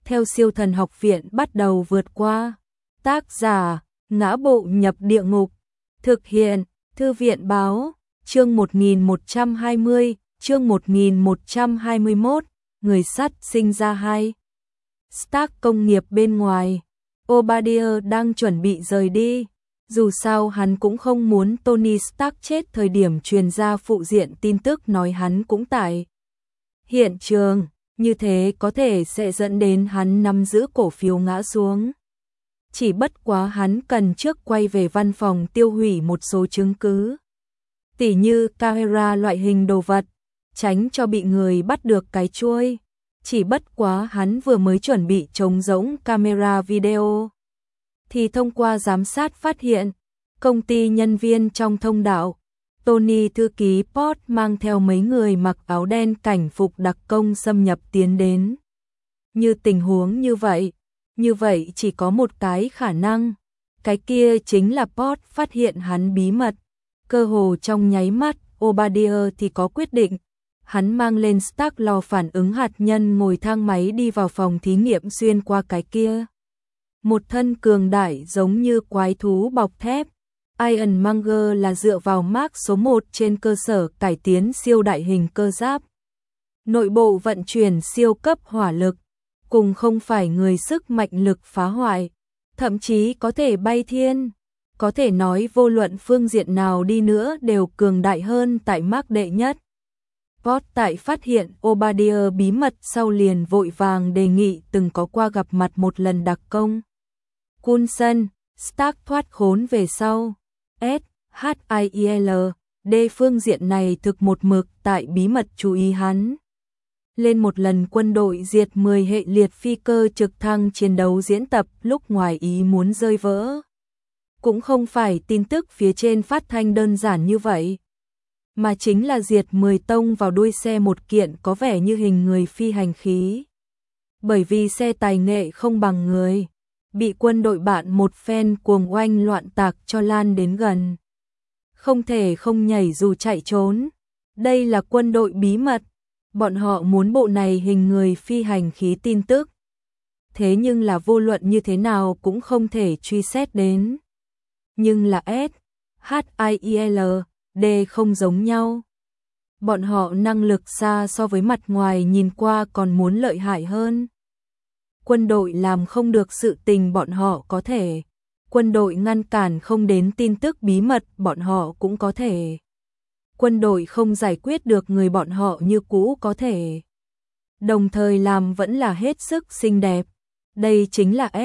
theo siêu thần học viện bắt đầu vượt qua. Tác giả, Ngã Bộ Nhập Địa Ngục. Thực hiện, Thư viện Báo. Chương 1120, chương 1121, người sắt sinh ra 2. Stark công nghiệp bên ngoài. Obadiah đang chuẩn bị rời đi. Dù sao hắn cũng không muốn Tony Stark chết thời điểm truyền ra phụ diện tin tức nói hắn cũng tại hiện trường, như thế có thể sẽ dẫn đến hắn nắm giữ cổ phiếu ngã xuống. Chỉ bất quá hắn cần trước quay về văn phòng tiêu hủy một số chứng cứ, tỉ như camera loại hình đồ vật, tránh cho bị người bắt được cái chuôi. Chỉ bất quá hắn vừa mới chuẩn bị trống rỗng camera video, thì thông qua giám sát phát hiện, công ty nhân viên trong thông đạo, Tony thư ký Port mang theo mấy người mặc áo đen cảnh phục đặc công xâm nhập tiến đến. Như tình huống như vậy chỉ có một cái khả năng, cái kia chính là Port phát hiện hắn bí mật. Cơ hồ trong nháy mắt, Obadiah thì có quyết định. Hắn mang lên Stark lò phản ứng hạt nhân, ngồi thang máy đi vào phòng thí nghiệm xuyên qua cái kia. Một thân cường đại giống như quái thú bọc thép. Iron Monger là dựa vào Mark số 1 trên cơ sở cải tiến siêu đại hình cơ giáp. Nội bộ vận chuyển siêu cấp hỏa lực, cùng không phải người sức mạnh lực phá hoại, thậm chí có thể bay thiên. Có thể nói vô luận phương diện nào đi nữa đều cường đại hơn tại Mark đệ nhất. Port tại phát hiện Obadiah bí mật sau liền vội vàng đề nghị từng có qua gặp mặt một lần đặc công Coulson. Stark thoát khốn về sau. SHIEL D phương diện này thực một mực tại bí mật chú ý hắn. Lên một lần quân đội diệt 10 hệ liệt phi cơ trực thăng chiến đấu diễn tập lúc ngoài ý muốn rơi vỡ. Cũng không phải tin tức phía trên phát thanh đơn giản như vậy, mà chính là diệt 10 tông vào đuôi xe một kiện có vẻ như hình người phi hành khí. Bởi vì xe tài nghệ không bằng người, bị quân đội bạn một phen cuồng oanh loạn tạc cho lan đến gần. Không thể không nhảy dù chạy trốn. Đây là quân đội bí mật, bọn họ muốn bộ này hình người phi hành khí tin tức. Thế nhưng là vô luận như thế nào cũng không thể truy xét đến. Nhưng là SHIEL D không giống nhau. Bọn họ năng lực xa so với mặt ngoài nhìn qua còn muốn lợi hại hơn. Quân đội làm không được sự tình bọn họ có thể. Quân đội ngăn cản không đến tin tức bí mật bọn họ cũng có thể. Quân đội không giải quyết được người bọn họ như cũ có thể. Đồng thời làm vẫn là hết sức xinh đẹp. Đây chính là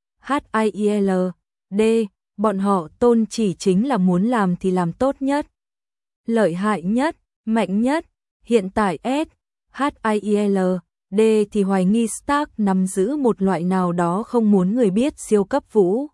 SHIEL D. Bọn họ tôn chỉ chính là muốn làm thì làm tốt nhất, lợi hại nhất, mạnh nhất. Hiện tại SHIEL D thì hoài nghi Stark nắm giữ một loại nào đó không muốn người biết siêu cấp vũ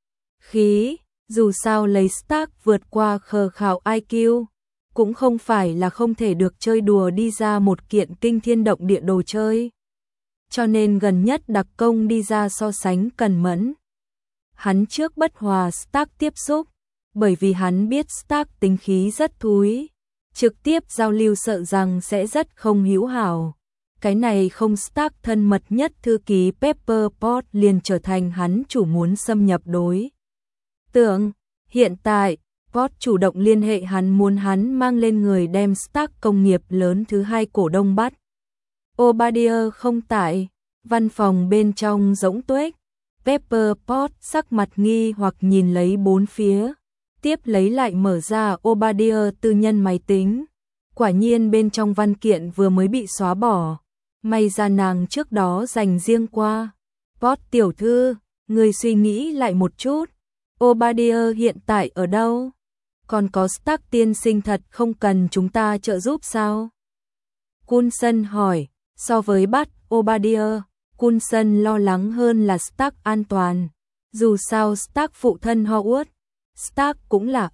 khí. Dù sao lấy Stark vượt qua khờ khảo IQ, cũng không phải là không thể được chơi đùa đi ra một kiện kinh thiên động địa đồ chơi. Cho nên gần nhất đặc công đi ra so sánh cẩn mẫn. Hắn trước bất hòa Stark tiếp xúc, bởi vì hắn biết Stark tính khí rất thúi, trực tiếp giao lưu sợ rằng sẽ rất không hữu hảo. Cái này không Stark thân mật nhất thư ký Pepper Potts liền trở thành hắn chủ muốn xâm nhập đối tượng. Hiện tại, Potts chủ động liên hệ hắn, muốn hắn mang lên người đem Stark công nghiệp lớn thứ 2 cổ đông bắt. Obadiah không tại, văn phòng bên trong rỗng tuếch. Pepper Potts sắc mặt nghi hoặc nhìn lấy bốn phía, tiếp lấy lại mở ra Obadiah tư nhân máy tính. Quả nhiên bên trong văn kiện vừa mới bị xóa bỏ, may ra nàng trước đó dành riêng qua. Potts tiểu thư, người suy nghĩ lại một chút, Obadiah hiện tại ở đâu? Còn có Stark tiên sinh thật không cần chúng ta trợ giúp sao? Coulson hỏi. So với bắt Obadiah, Coulson lo lắng hơn là Stark an toàn. Dù sao Stark phụ thân Howard Stark cũng là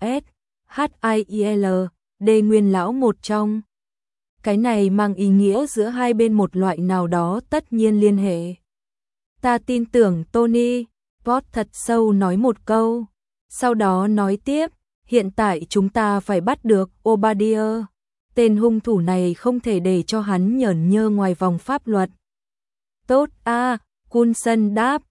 SHIEL D nguyên lão một trong. Cái này mang ý nghĩa giữa hai bên một loại nào đó tất nhiên liên hệ. Ta tin tưởng Tony, Potts thật sâu nói một câu. Sau đó nói tiếp, hiện tại chúng ta phải bắt được Obadiah. Tên hung thủ này không thể để cho hắn nhởn nhơ ngoài vòng pháp luật. Tốt a, Coulson đáp,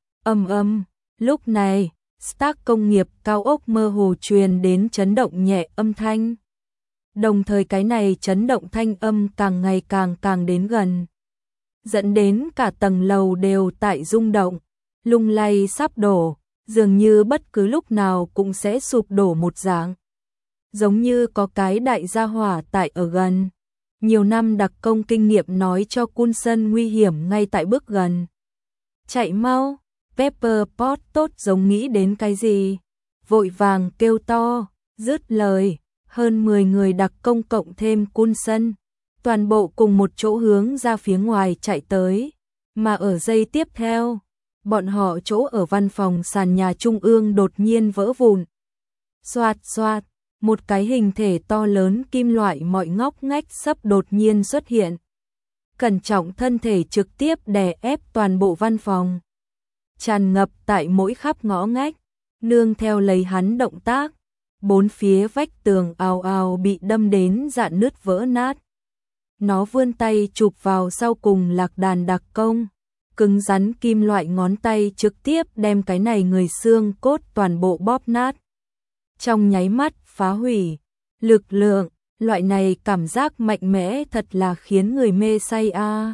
lúc này, Stark công nghiệp cao ốc mơ hồ truyền đến chấn động nhẹ âm thanh. Đồng thời cái này chấn động thanh âm càng ngày càng đến gần, dẫn đến cả tầng lầu đều tại rung động, lung lay sắp đổ, dường như bất cứ lúc nào cũng sẽ sụp đổ một dạng. Giống như có cái đại gia hỏa tại ở gần. Nhiều năm đặc công kinh nghiệm nói cho Coulson nguy hiểm ngay tại bước gần. Chạy mau, Pepper Potts tốt giống nghĩ đến cái gì, vội vàng kêu to, dứt lời, hơn 10 người đặc công cộng thêm Coulson, toàn bộ cùng một chỗ hướng ra phía ngoài chạy tới, mà ở giây tiếp theo, bọn họ chỗ ở văn phòng sàn nhà trung ương đột nhiên vỡ vụn. Xoạt xoạt, một cái hình thể to lớn kim loại mọi ngóc ngách sắp đột nhiên xuất hiện. Cẩn trọng thân thể trực tiếp đè ép toàn bộ văn phòng, tràn ngập tại mỗi khắp ngõ ngách, nương theo lấy hắn động tác, bốn phía vách tường ào ào bị đâm đến rạn nứt vỡ nát. Nó vươn tay chụp vào sau cùng lạc đàn đặc công, cứng rắn kim loại ngón tay trực tiếp đem cái này người xương cốt toàn bộ bóp nát. Trong nháy mắt phá hủy, lực lượng, loại này cảm giác mạnh mẽ thật là khiến người mê say a.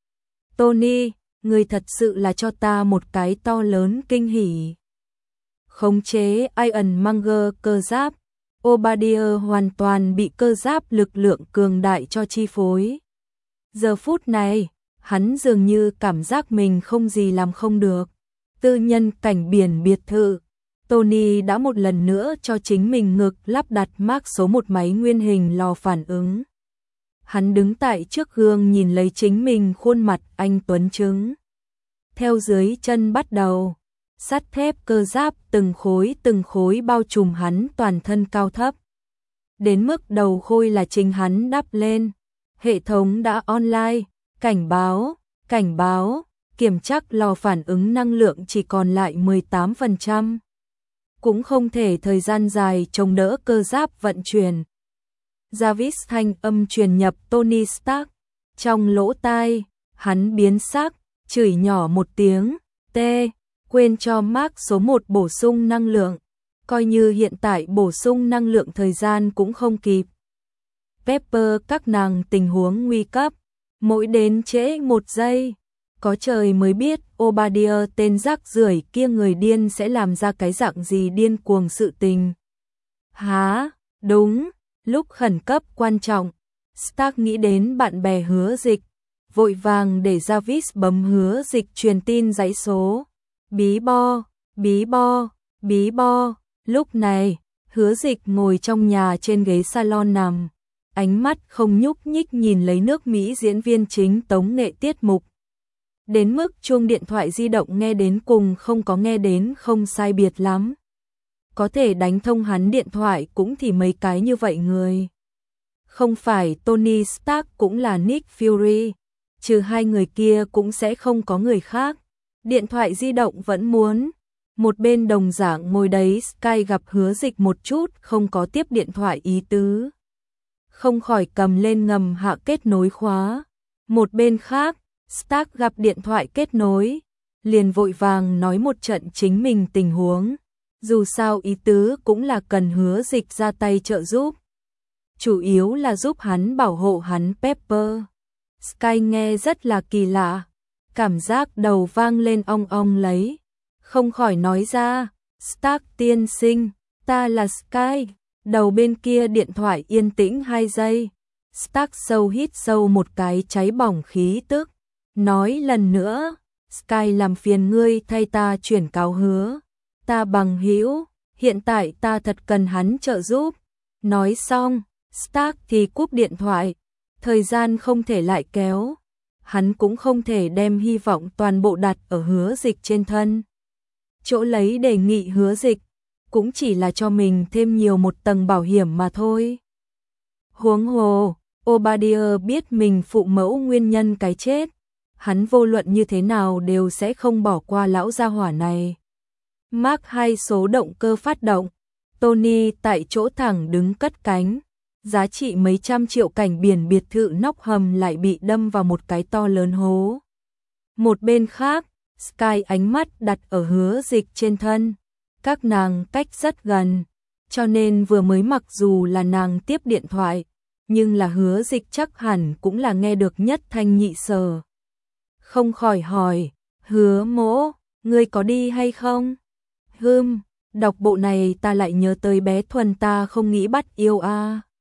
Tony, người thật sự là cho ta một cái to lớn kinh hỉ. Khống chế Ironmonger cơ giáp, Obadiah hoàn toàn bị cơ giáp lực lượng cường đại cho chi phối. Giờ phút này, hắn dường như cảm giác mình không gì làm không được. Tư nhân cảnh biển biệt thự, Tony đã một lần nữa cho chính mình ngực lắp đặt Mark số 1 máy nguyên hình lò phản ứng. Hắn đứng tại trước gương nhìn lấy chính mình khuôn mặt anh tuấn trứng. Theo dưới chân bắt đầu, sắt thép cơ giáp từng khối bao trùm hắn toàn thân cao thấp. Đến mức đầu khôi là chính hắn đắp lên. Hệ thống đã online, cảnh báo, kiểm tra lò phản ứng năng lượng chỉ còn lại 18%. Cũng không thể thời gian dài chống đỡ cơ giáp vận chuyển. Jarvis thanh âm truyền nhập Tony Stark. Trong lỗ tai, hắn biến sắc, chửi nhỏ một tiếng, quên cho Mark số 1 bổ sung năng lượng. Coi như hiện tại bổ sung năng lượng thời gian cũng không kịp. Pepper các nàng tình huống nguy cấp, mỗi đến trễ 1 giây. Có trời mới biết Obadiah tên rác rưởi kia người điên sẽ làm ra cái dạng gì điên cuồng sự tình. Hả, đúng, lúc khẩn cấp quan trọng, Stark nghĩ đến bạn bè Hứa Dịch, vội vàng để Jarvis bấm Hứa Dịch truyền tin dãy số. Bí bo, lúc này, Hứa Dịch ngồi trong nhà trên ghế salon nằm, ánh mắt không nhúc nhích nhìn lấy nước Mỹ diễn viên chính tống nghệ tiết mục. Đến mức chuông điện thoại di động nghe đến cùng không có nghe đến không sai biệt lắm. Có thể đánh thông hắn điện thoại cũng thì mấy cái như vậy người. Không phải Tony Stark cũng là Nick Fury, trừ hai người kia cũng sẽ không có người khác. Điện thoại di động vẫn muốn. Một bên đồng dạng ngồi đấy Sky gặp Hứa Dịch một chút không có tiếp điện thoại ý tứ. Không khỏi cầm lên ngầm hạ kết nối khóa. Một bên khác, Stark gặp điện thoại kết nối, liền vội vàng nói một trận chính mình tình huống. Dù sao ý tứ cũng là cần Hứa Dịch ra tay trợ giúp. Chủ yếu là giúp hắn bảo hộ hắn Pepper. Sky nghe rất là kỳ lạ, cảm giác đầu vang lên ong ong lấy. Không khỏi nói ra, Stark tiên sinh, ta là Sky. Đầu bên kia điện thoại yên tĩnh 2 giây. Stark sâu hít sâu một cái cháy bỏng khí tức. Nói lần nữa, Sky làm phiền ngươi thay ta chuyển cáo Hứa. Ta bằng hữu, hiện tại ta thật cần hắn trợ giúp. Nói xong, Stark thì cúp điện thoại. Thời gian không thể lại kéo. Hắn cũng không thể đem hy vọng toàn bộ đặt ở Hứa Dịch trên thân. Chỗ lấy đề nghị Hứa Dịch, cũng chỉ là cho mình thêm nhiều một tầng bảo hiểm mà thôi. Huống hồ, Obadiah biết mình phụ mẫu nguyên nhân cái chết. Hắn vô luận như thế nào đều sẽ không bỏ qua lão gia hỏa này. Mark 2 số động cơ phát động. Tony tại chỗ thẳng đứng cất cánh. Giá trị mấy trăm triệu cảnh biển biệt thự nóc hầm lại bị đâm vào một cái to lớn hố. Một bên khác, Sky ánh mắt đặt ở Hứa Dịch trên thân. Các nàng cách rất gần, cho nên vừa mới mặc dù là nàng tiếp điện thoại, nhưng là Hứa Dịch chắc hẳn cũng là nghe được nhất thanh nhị sở. Không khỏi hỏi, Hứa mỗ, ngươi có đi hay không? Đọc bộ này ta lại nhớ tới bé Thuần ta không nghĩ bắt yêu a.